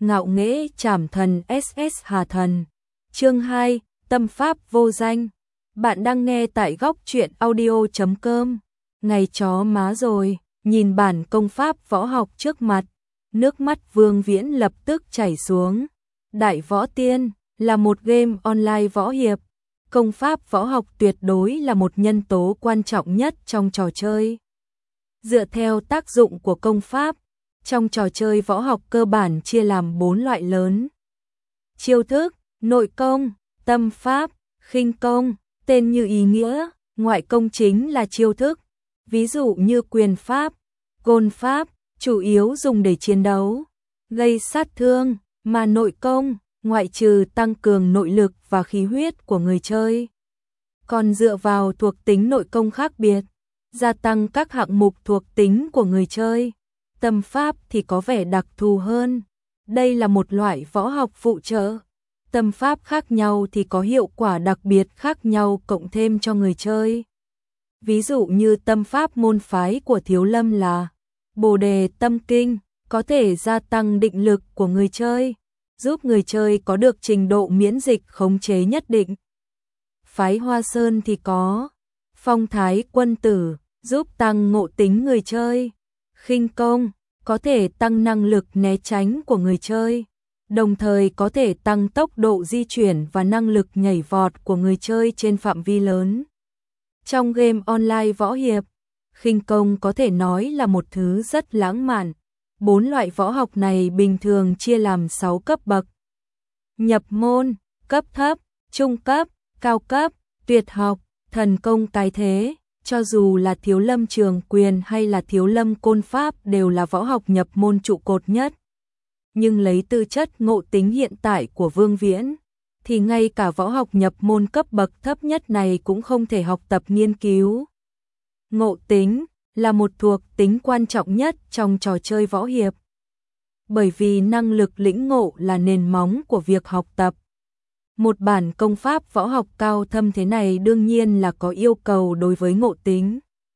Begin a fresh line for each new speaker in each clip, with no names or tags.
ngạo nghễ trảm thần SS Hà Thần. Chương 2, tâm pháp vô danh. Bạn đang nghe tại góc truyện audio.com. Ngày chó má rồi, nhìn bản công pháp võ học trước mặt, nước mắt Vương Viễn lập tức chảy xuống. Đại Võ Tiên là một game online võ hiệp. Công pháp võ học tuyệt đối là một nhân tố quan trọng nhất trong trò chơi. Dựa theo tác dụng của công pháp, trong trò chơi võ học cơ bản chia làm 4 loại lớn. Chiêu thức, nội công, tâm pháp, khinh công. Tên như ý nghĩa, ngoại công chính là chiêu thức. Ví dụ như quyền pháp, gôn pháp, chủ yếu dùng để chiến đấu, gây sát thương, mà nội công, ngoại trừ tăng cường nội lực và khí huyết của người chơi, còn dựa vào thuộc tính nội công khác biệt, gia tăng các hạng mục thuộc tính của người chơi. Tâm pháp thì có vẻ đặc thù hơn. Đây là một loại võ học phụ trợ. Tâm pháp khác nhau thì có hiệu quả đặc biệt khác nhau cộng thêm cho người chơi. Ví dụ như tâm pháp môn phái của Thiếu Lâm là Bồ Đề Tâm Kinh, có thể gia tăng định lực của người chơi, giúp người chơi có được trình độ miễn dịch khống chế nhất định. Phái Hoa Sơn thì có Phong Thái Quân Tử, giúp tăng ngộ tính người chơi. Khinh công, có thể tăng năng lực né tránh của người chơi, đồng thời có thể tăng tốc độ di chuyển và năng lực nhảy vọt của người chơi trên phạm vi lớn. Trong game online võ hiệp, khinh công có thể nói là một thứ rất lãng mạn. 4 loại võ học này bình thường chia làm 6 cấp bậc. Nhập môn, cấp thấp, trung cấp, cao cấp, tuyệt học, thần công cái thế. Cho dù là Thiếu Lâm Trường Quyền hay là Thiếu Lâm Côn Pháp đều là võ học nhập môn trụ cột nhất. Nhưng lấy tư chất ngộ tính hiện tại của Vương Viễn, thì ngay cả võ học nhập môn cấp bậc thấp nhất này cũng không thể học tập nghiên cứu. Ngộ tính là một thuộc tính quan trọng nhất trong trò chơi võ hiệp. Bởi vì năng lực lĩnh ngộ là nền móng của việc học tập. Một bản công pháp võ học cao thâm thế này đương nhiên là có yêu cầu đối với ngộ tính.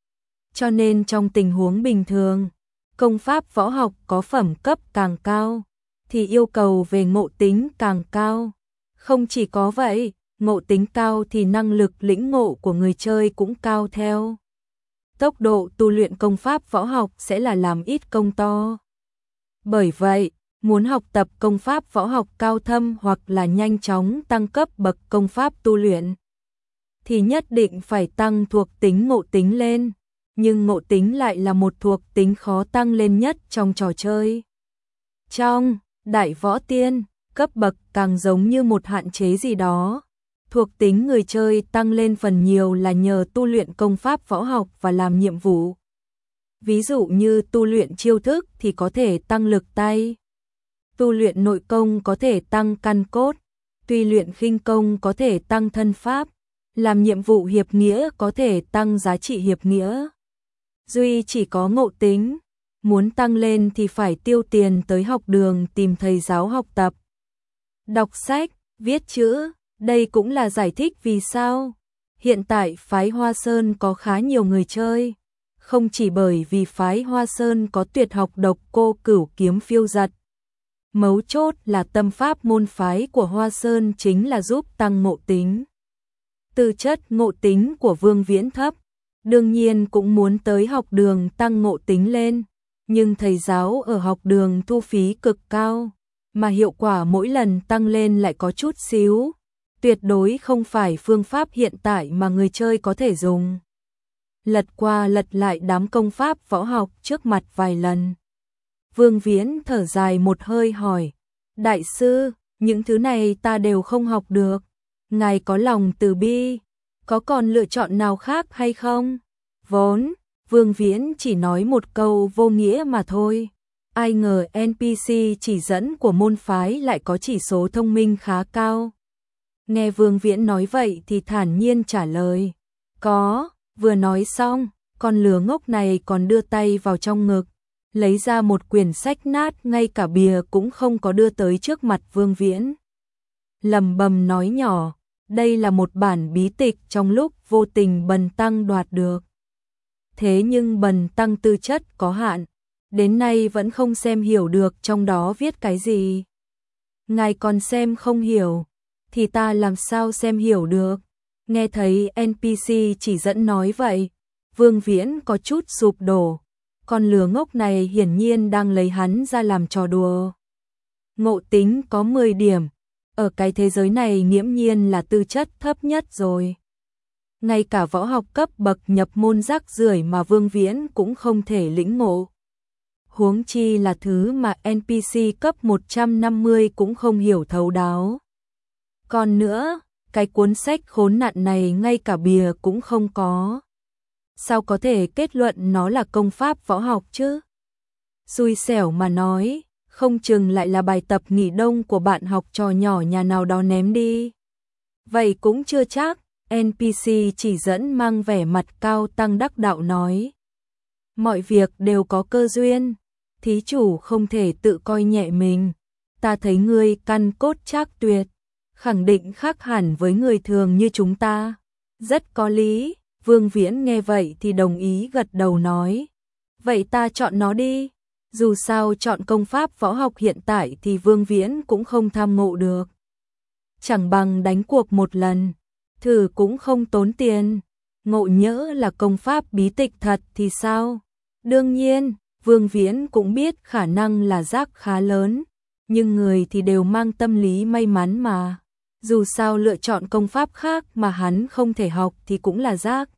Cho nên trong tình huống bình thường, công pháp võ học có phẩm cấp càng cao, thì yêu cầu về ngộ tính càng cao. Không chỉ có vậy, ngộ tính cao thì năng lực lĩnh ngộ của người chơi cũng cao theo. Tốc độ tu luyện công pháp võ học sẽ là làm ít công to. Bởi vậy, muốn học tập công pháp võ học cao thâm hoặc là nhanh chóng tăng cấp bậc công pháp tu luyện, thì nhất định phải tăng thuộc tính ngộ tính lên. Nhưng ngộ tính lại là một thuộc tính khó tăng lên nhất trong trò chơi. Trong Đại Võ Tiên, cấp bậc càng giống như một hạn chế gì đó. Thuộc tính người chơi tăng lên phần nhiều là nhờ tu luyện công pháp võ học và làm nhiệm vụ. Ví dụ như tu luyện chiêu thức thì có thể tăng lực tay. Tu luyện nội công có thể tăng căn cốt. Tuy luyện khinh công có thể tăng thân pháp. Làm nhiệm vụ hiệp nghĩa có thể tăng giá trị hiệp nghĩa. Duy chỉ có ngộ tính, muốn tăng lên thì phải tiêu tiền tới học đường tìm thầy giáo học tập. Đọc sách, viết chữ, đây cũng là giải thích vì sao hiện tại phái Hoa Sơn có khá nhiều người chơi. Không chỉ bởi vì phái Hoa Sơn có tuyệt học Độc Cô Cửu Kiếm phiêu giật. Mấu chốt là tâm pháp môn phái của Hoa Sơn chính là giúp tăng ngộ tính. Tư chất ngộ tính của Vương Viễn thấp, đương nhiên cũng muốn tới học đường tăng ngộ tính lên. Nhưng thầy giáo ở học đường thu phí cực cao, mà hiệu quả mỗi lần tăng lên lại có chút xíu. Tuyệt đối không phải phương pháp hiện tại mà người chơi có thể dùng. Lật qua lật lại đám công pháp võ học trước mặt vài lần, Vương Viễn thở dài một hơi hỏi: Đại sư, những thứ này ta đều không học được. Ngài có lòng từ bi, có còn lựa chọn nào khác hay không? Vốn, Vương Viễn chỉ nói một câu vô nghĩa mà thôi. Ai ngờ NPC chỉ dẫn của môn phái lại có chỉ số thông minh khá cao. Nghe Vương Viễn nói vậy thì thản nhiên trả lời: Có. Vừa nói xong, con lừa ngốc này còn đưa tay vào trong ngực, lấy ra một quyển sách nát ngay cả bìa cũng không có đưa tới trước mặt Vương Viễn. Lầm bầm nói nhỏ: Đây là một bản bí tịch trong lúc vô tình Bần Tăng đoạt được. Thế nhưng Bần Tăng tư chất có hạn, đến nay vẫn không xem hiểu được trong đó viết cái gì. Ngài còn xem không hiểu, thì ta làm sao xem hiểu được. Nghe thấy NPC chỉ dẫn nói vậy, Vương Viễn có chút sụp đổ. Con lừa ngốc này hiển nhiên đang lấy hắn ra làm trò đùa. Ngộ tính có 10 điểm, ở cái thế giới này nghiễm nhiên là tư chất thấp nhất rồi. Ngay cả võ học cấp bậc nhập môn rác rưởi mà Vương Viễn cũng không thể lĩnh ngộ. Huống chi là thứ mà NPC cấp 150 cũng không hiểu thấu đáo. Còn nữa, cái cuốn sách khốn nạn này ngay cả bìa cũng không có. Sao có thể kết luận nó là công pháp võ học chứ? Xui xẻo mà nói, không chừng lại là bài tập nghỉ đông của bạn học trò nhỏ nhà nào đó ném đi. Vậy cũng chưa chắc, NPC chỉ dẫn mang vẻ mặt cao tăng đắc đạo nói. Mọi việc đều có cơ duyên, thí chủ không thể tự coi nhẹ mình. Ta thấy ngươi căn cốt trác tuyệt, khẳng định khác hẳn với người thường như chúng ta. Rất có lý, Vương Viễn nghe vậy thì đồng ý gật đầu nói. Vậy ta chọn nó đi. Dù sao chọn công pháp võ học hiện tại thì Vương Viễn cũng không tham ngộ được. Chẳng bằng đánh cuộc một lần, thử cũng không tốn tiền. Ngộ nhỡ là công pháp bí tịch thật thì sao? Đương nhiên, Vương Viễn cũng biết khả năng là rác khá lớn, nhưng người thì đều mang tâm lý may mắn mà. Dù sao lựa chọn công pháp khác mà hắn không thể học thì cũng là rác.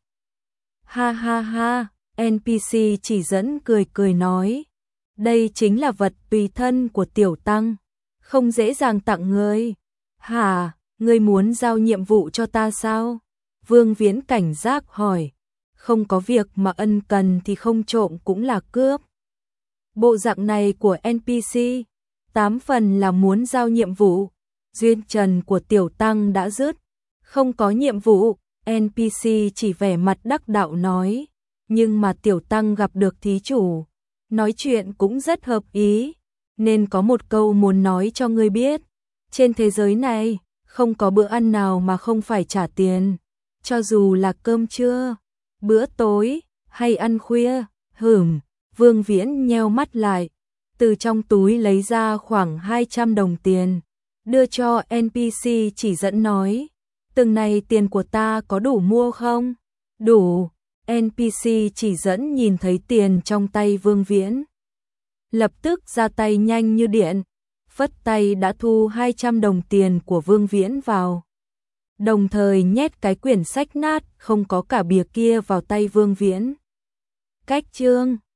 Ha ha ha, NPC chỉ dẫn cười cười nói. Đây chính là vật tùy thân của tiểu tăng, không dễ dàng tặng ngươi. Hả, ngươi muốn giao nhiệm vụ cho ta sao? Vương Viễn cảnh giác hỏi. Không có việc mà ân cần thì không trộm cũng là cướp. Bộ dạng này của NPC, 8 phần là muốn giao nhiệm vụ. Duyên trần của tiểu tăng đã dứt, không có nhiệm vụ. NPC chỉ vẻ mặt đắc đạo nói. Nhưng mà tiểu tăng gặp được thí chủ, nói chuyện cũng rất hợp ý, nên có một câu muốn nói cho ngươi biết. Trên thế giới này, không có bữa ăn nào mà không phải trả tiền, cho dù là cơm trưa, bữa tối, hay ăn khuya. Vương Viễn nheo mắt lại, từ trong túi lấy ra khoảng 200 đồng tiền, đưa cho NPC chỉ dẫn nói. Từng này tiền của ta có đủ mua không? Đủ. NPC chỉ dẫn nhìn thấy tiền trong tay Vương Viễn, lập tức ra tay nhanh như điện, phất tay đã thu 200 đồng tiền của Vương Viễn vào. Đồng thời nhét cái quyển sách nát không có cả bìa kia vào tay Vương Viễn. Cách chương